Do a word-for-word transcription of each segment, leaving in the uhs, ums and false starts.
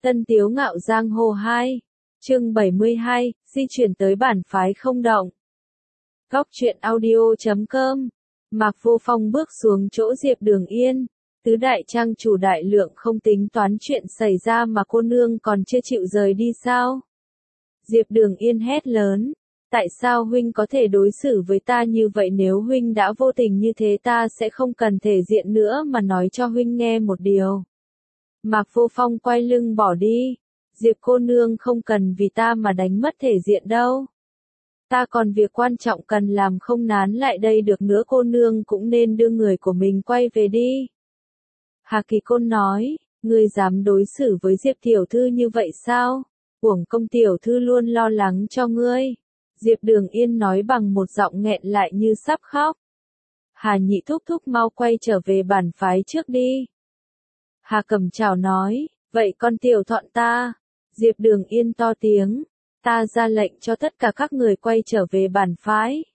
Tân Tiếu Ngạo Giang Hồ hai, chương bảy mươi hai, di chuyển tới bản phái không động. Góc truyện audio chấm com. Mạc Vô Phong bước xuống chỗ Diệp Đường Yên. Tứ đại trang chủ đại lượng không tính toán chuyện xảy ra mà cô nương còn chưa chịu rời đi sao? Diệp Đường Yên hét lớn. Tại sao huynh có thể đối xử với ta như vậy? Nếu huynh đã vô tình như thế ta sẽ không cần thể diện nữa mà nói cho huynh nghe một điều. Mạc Vô Phong quay lưng bỏ đi. Diệp cô nương không cần vì ta mà đánh mất thể diện đâu. Ta còn việc quan trọng cần làm, không nán lại đây được nữa. Cô nương cũng nên đưa người của mình quay về đi. Hà Kỳ Côn nói, ngươi dám đối xử với Diệp tiểu thư như vậy sao? Uổng công tiểu thư luôn lo lắng cho ngươi. Diệp Đường Yên nói bằng một giọng nghẹn lại như sắp khóc. Hà Nhị thúc thúc mau quay trở về bản phái trước đi. Hà Cẩm Trảo nói, vậy con tiểu thọn ta. Diệp Đường Yên to tiếng, ta ra lệnh cho tất cả các người quay trở về bản phái.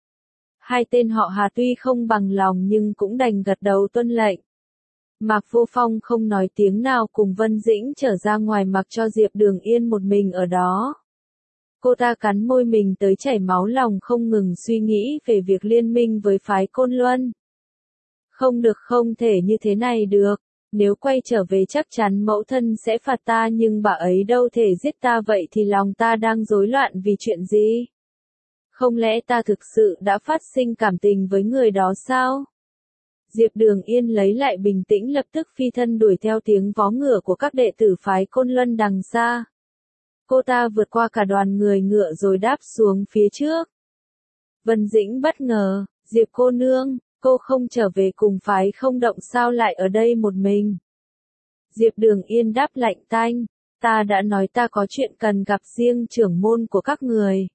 Hai tên họ Hà tuy không bằng lòng nhưng cũng đành gật đầu tuân lệnh. Mạc Vô Phong không nói tiếng nào cùng Vân Dĩnh trở ra ngoài, mặc cho Diệp Đường Yên một mình ở đó. Cô ta cắn môi mình tới chảy máu lòng, không ngừng suy nghĩ về việc liên minh với phái Côn Luân. Không được, không thể như thế này được. Nếu quay trở về chắc chắn mẫu thân sẽ phạt ta, nhưng bà ấy đâu thể giết ta, vậy thì lòng ta đang rối loạn vì chuyện gì? Không lẽ ta thực sự đã phát sinh cảm tình với người đó sao? Diệp Đường Yên lấy lại bình tĩnh, lập tức phi thân đuổi theo tiếng vó ngựa của các đệ tử phái Côn Luân đằng xa. Cô ta vượt qua cả đoàn người ngựa rồi đáp xuống phía trước. Vân Dĩnh bất ngờ, Diệp cô nương, cô không trở về cùng phái không động sao lại ở đây một mình? Diệp Đường Yên đáp lạnh tanh, ta đã nói ta có chuyện cần gặp riêng trưởng môn của các người.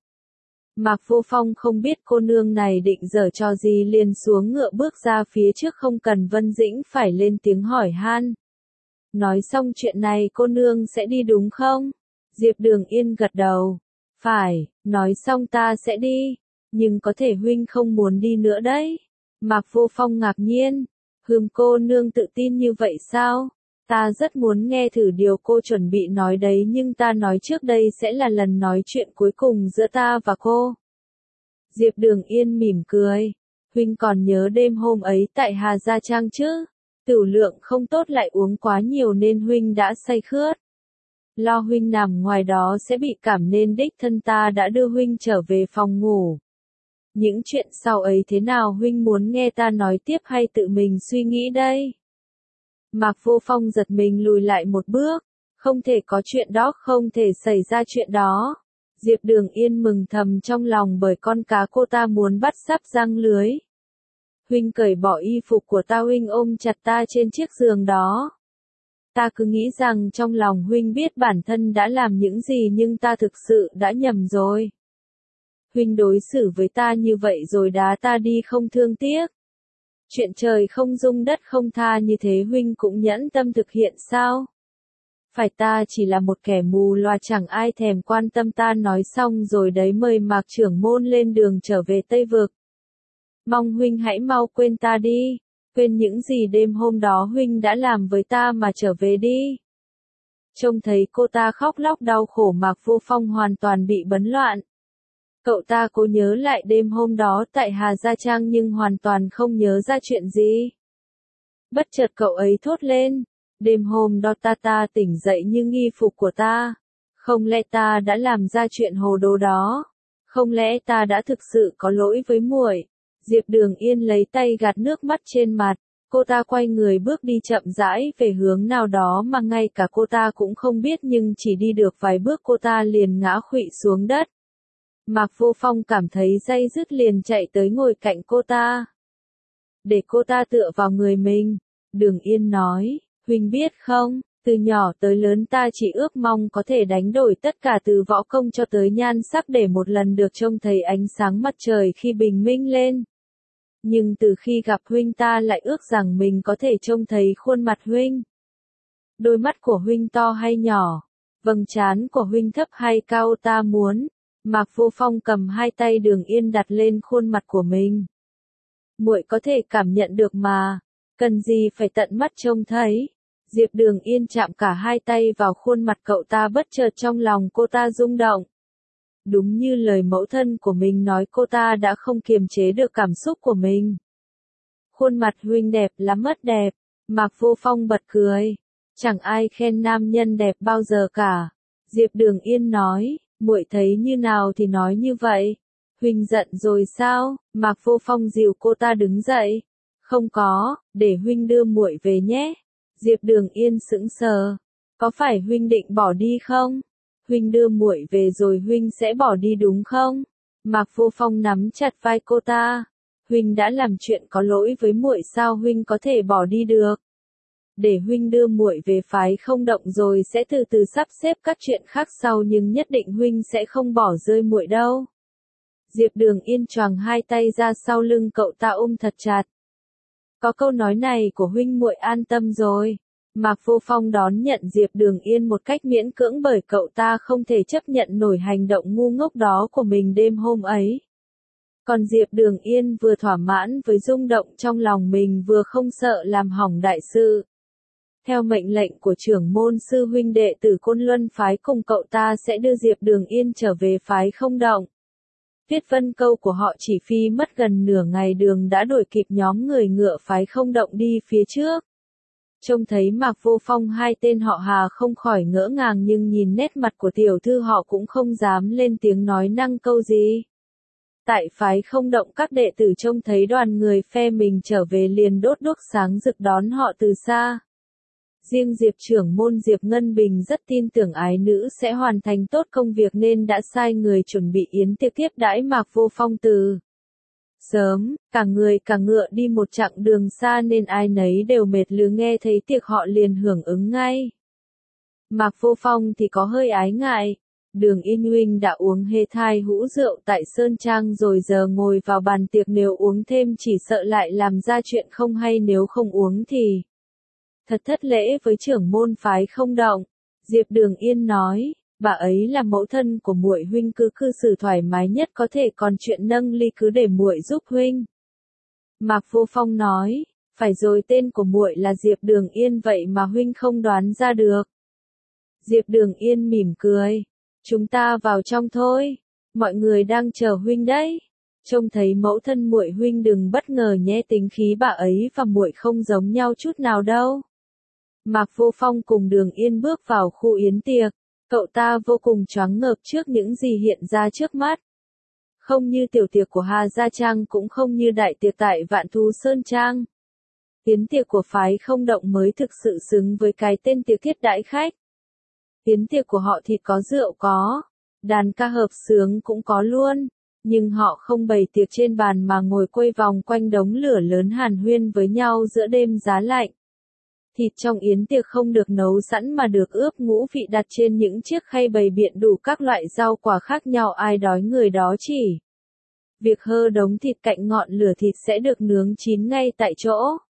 Mạc Vô Phong không biết cô nương này định giở trò gì, liền xuống ngựa bước ra phía trước, không cần Vân Dĩnh phải lên tiếng hỏi han. Nói xong chuyện này cô nương sẽ đi đúng không? Diệp Đường Yên gật đầu. Phải, nói xong ta sẽ đi. Nhưng có thể huynh không muốn đi nữa đấy. Mạc Vô Phong ngạc nhiên. Hương cô nương tự tin như vậy sao? Ta rất muốn nghe thử điều cô chuẩn bị nói đấy, nhưng ta nói trước đây sẽ là lần nói chuyện cuối cùng giữa ta và cô. Diệp Đường Yên mỉm cười. Huynh còn nhớ đêm hôm ấy tại Hà Gia Trang chứ? Tửu lượng không tốt lại uống quá nhiều nên huynh đã say khướt. Lo huynh nằm ngoài đó sẽ bị cảm nên đích thân ta đã đưa huynh trở về phòng ngủ. Những chuyện sau ấy thế nào, huynh muốn nghe ta nói tiếp hay tự mình suy nghĩ đây? Mạc Vô Phong giật mình lùi lại một bước. Không thể có chuyện đó, không thể xảy ra chuyện đó. Diệp Đường Yên mừng thầm trong lòng bởi con cá cô ta muốn bắt sắp răng lưới. Huynh cởi bỏ y phục của ta, huynh ôm chặt ta trên chiếc giường đó. Ta cứ nghĩ rằng trong lòng huynh biết bản thân đã làm những gì, nhưng ta thực sự đã nhầm rồi. Huynh đối xử với ta như vậy rồi đá ta đi không thương tiếc. Chuyện trời không dung đất không tha như thế huynh cũng nhẫn tâm thực hiện sao? Phải, ta chỉ là một kẻ mù loà, chẳng ai thèm quan tâm ta. Nói xong rồi đấy mời Mạc trưởng môn lên đường trở về Tây Vực. Mong huynh hãy mau quên ta đi. Quên những gì đêm hôm đó huynh đã làm với ta mà trở về đi. Trông thấy cô ta khóc lóc đau khổ, Mạc Vô Phong hoàn toàn bị bấn loạn. Cậu ta cố nhớ lại đêm hôm đó tại Hà Gia Trang nhưng hoàn toàn không nhớ ra chuyện gì. Bất chợt cậu ấy thốt lên, đêm hôm đó ta ta tỉnh dậy nhưng y phục của ta. Không lẽ ta đã làm ra chuyện hồ đồ đó? Không lẽ ta đã thực sự có lỗi với muội? Diệp Đường Yên lấy tay gạt nước mắt trên mặt. Cô ta quay người bước đi chậm rãi về hướng nào đó mà ngay cả cô ta cũng không biết, nhưng chỉ đi được vài bước cô ta liền ngã khuỵu xuống đất. Mạc Vô Phong cảm thấy day dứt liền chạy tới ngồi cạnh cô ta. Để cô ta tựa vào người mình. Đường Yên nói, huynh biết không, từ nhỏ tới lớn ta chỉ ước mong có thể đánh đổi tất cả từ võ công cho tới nhan sắc để một lần được trông thấy ánh sáng mặt trời khi bình minh lên. Nhưng từ khi gặp huynh ta lại ước rằng mình có thể trông thấy khuôn mặt huynh. Đôi mắt của huynh to hay nhỏ? Vầng trán của huynh thấp hay cao? Ta muốn. Mạc Vô Phong cầm hai tay Đường Yên đặt lên khuôn mặt của mình. Muội có thể cảm nhận được mà. Cần gì phải tận mắt trông thấy? Diệp Đường Yên chạm cả hai tay vào khuôn mặt cậu ta, bất chợt trong lòng cô ta rung động. Đúng như lời mẫu thân của mình nói, cô ta đã không kiềm chế được cảm xúc của mình. Khuôn mặt huynh đẹp lắm, mất đẹp. Mạc Vô Phong bật cười. Chẳng ai khen nam nhân đẹp bao giờ cả. Diệp Đường Yên nói, muội thấy như nào thì nói như vậy. Huynh giận rồi sao? Mạc Vô Phong dìu cô ta đứng dậy. Không có, để huynh đưa muội về nhé. Diệp Đường Yên sững sờ. Có phải huynh định bỏ đi không? Huynh đưa muội về rồi huynh sẽ bỏ đi đúng không? Mạc Vô Phong nắm chặt vai cô ta. Huynh đã làm chuyện có lỗi với muội, sao huynh có thể bỏ đi được? Để huynh đưa muội về phái không động rồi sẽ từ từ sắp xếp các chuyện khác sau, nhưng nhất định huynh sẽ không bỏ rơi muội đâu. Diệp Đường Yên choàng hai tay ra sau lưng cậu ta ôm thật chặt. Có câu nói này của huynh muội an tâm rồi. Mạc Vô Phong đón nhận Diệp Đường Yên một cách miễn cưỡng, bởi cậu ta không thể chấp nhận nổi hành động ngu ngốc đó của mình đêm hôm ấy. Còn Diệp Đường Yên vừa thỏa mãn với rung động trong lòng mình, vừa không sợ làm hỏng đại sự. Theo mệnh lệnh của trưởng môn sư huynh, đệ tử Côn Luân phái cùng cậu ta sẽ đưa Diệp Đường Yên trở về phái không động. Viết vân câu của họ chỉ phi mất gần nửa ngày đường đã đuổi kịp nhóm người ngựa phái không động đi phía trước. Trông thấy Mạc Vô Phong, hai tên họ Hà không khỏi ngỡ ngàng, nhưng nhìn nét mặt của tiểu thư họ cũng không dám lên tiếng nói năng câu gì. Tại phái không động, các đệ tử trông thấy đoàn người phe mình trở về liền đốt đuốc sáng rực đón họ từ xa. Riêng Diệp trưởng môn Diệp Ngân Bình rất tin tưởng ái nữ sẽ hoàn thành tốt công việc nên đã sai người chuẩn bị yến tiệc tiếp đãi Mạc Vô Phong từ sớm. Cả người cả ngựa đi một chặng đường xa nên ai nấy đều mệt lử, nghe thấy tiệc họ liền hưởng ứng ngay. Mạc Vô Phong thì có hơi ái ngại. Đường Yên huynh đã uống hê thai hũ rượu tại Sơn Trang rồi, giờ ngồi vào bàn tiệc nếu uống thêm chỉ sợ lại làm ra chuyện không hay, nếu không uống thì thật thất lễ với trưởng môn phái không động. Diệp Đường Yên nói, bà ấy là mẫu thân của muội, huynh cứ cư xử thoải mái nhất có thể, còn chuyện nâng ly cứ để muội giúp huynh. Mạc Vô Phong nói, phải rồi, tên của muội là Diệp Đường Yên vậy mà huynh không đoán ra được. Diệp Đường Yên mỉm cười, chúng ta vào trong thôi, mọi người đang chờ huynh đấy. Trông thấy mẫu thân muội, huynh đừng bất ngờ nhé, tính khí bà ấy và muội không giống nhau chút nào đâu. Mạc Vô Phong cùng Đường Yên bước vào khu yến tiệc, cậu ta vô cùng choáng ngợp trước những gì hiện ra trước mắt. Không như tiểu tiệc của Hà Gia Trang, cũng không như đại tiệc tại Vạn Thú Sơn Trang. Yến tiệc của phái không động mới thực sự xứng với cái tên tiệc thiết đãi khách. Yến tiệc của họ thịt có, rượu có, đàn ca hợp xướng cũng có luôn, nhưng họ không bày tiệc trên bàn mà ngồi quây vòng quanh đống lửa lớn hàn huyên với nhau giữa đêm giá lạnh. Thịt trong yến tiệc không được nấu sẵn mà được ướp ngũ vị, đặt trên những chiếc khay bày biện đủ các loại rau quả khác nhau, ai đói người đó chỉ việc hơ đống thịt cạnh ngọn lửa, thịt sẽ được nướng chín ngay tại chỗ.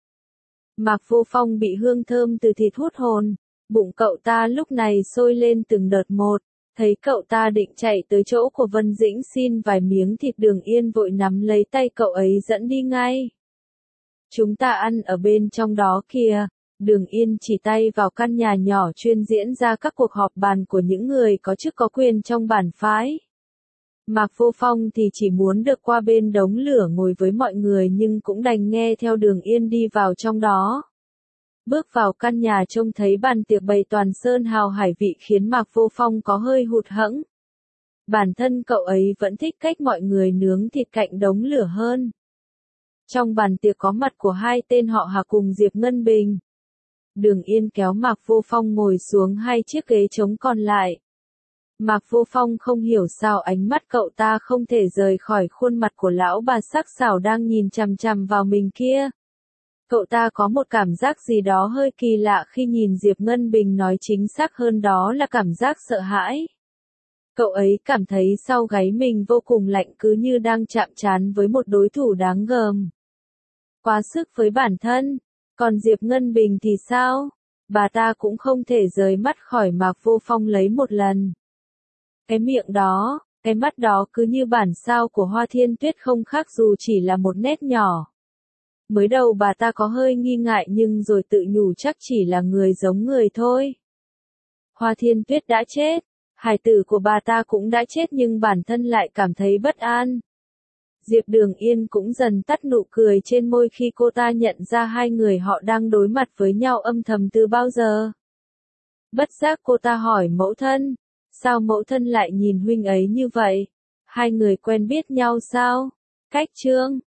Mạc Vô Phong bị hương thơm từ thịt hút hồn, bụng cậu ta lúc này sôi lên từng đợt một, thấy cậu ta định chạy tới chỗ của Vân Dĩnh xin vài miếng thịt, Đường Yên vội nắm lấy tay cậu ấy dẫn đi ngay. Chúng ta ăn ở bên trong đó kìa. Đường Yên chỉ tay vào căn nhà nhỏ chuyên diễn ra các cuộc họp bàn của những người có chức có quyền trong bản phái. Mạc Vô Phong thì chỉ muốn được qua bên đống lửa ngồi với mọi người, nhưng cũng đành nghe theo Đường Yên đi vào trong đó. Bước vào căn nhà trông thấy bàn tiệc bày toàn sơn hào hải vị khiến Mạc Vô Phong có hơi hụt hẫng. Bản thân cậu ấy vẫn thích cách mọi người nướng thịt cạnh đống lửa hơn. Trong bàn tiệc có mặt của hai tên họ Hà cùng Diệp Ngân Bình. Đường Yên kéo Mạc Vô Phong ngồi xuống hai chiếc ghế trống còn lại. Mạc Vô Phong không hiểu sao ánh mắt cậu ta không thể rời khỏi khuôn mặt của lão bà sắc sảo đang nhìn chằm chằm vào mình kia. Cậu ta có một cảm giác gì đó hơi kỳ lạ khi nhìn Diệp Ngân Bình, nói chính xác hơn đó là cảm giác sợ hãi. Cậu ấy cảm thấy sau gáy mình vô cùng lạnh, cứ như đang chạm trán với một đối thủ đáng gờm. Quá sức với bản thân. Còn Diệp Ngân Bình thì sao? Bà ta cũng không thể rời mắt khỏi Mạc Vô Phong lấy một lần. Cái miệng đó, cái mắt đó cứ như bản sao của Hoa Thiên Tuyết, không khác dù chỉ là một nét nhỏ. Mới đầu bà ta có hơi nghi ngại nhưng rồi tự nhủ chắc chỉ là người giống người thôi. Hoa Thiên Tuyết đã chết, hài tử của bà ta cũng đã chết nhưng bản thân lại cảm thấy bất an. Diệp Đường Yên cũng dần tắt nụ cười trên môi khi cô ta nhận ra hai người họ đang đối mặt với nhau âm thầm từ bao giờ. Bất giác cô ta hỏi mẫu thân, sao mẫu thân lại nhìn huynh ấy như vậy? Hai người quen biết nhau sao? Cách Trương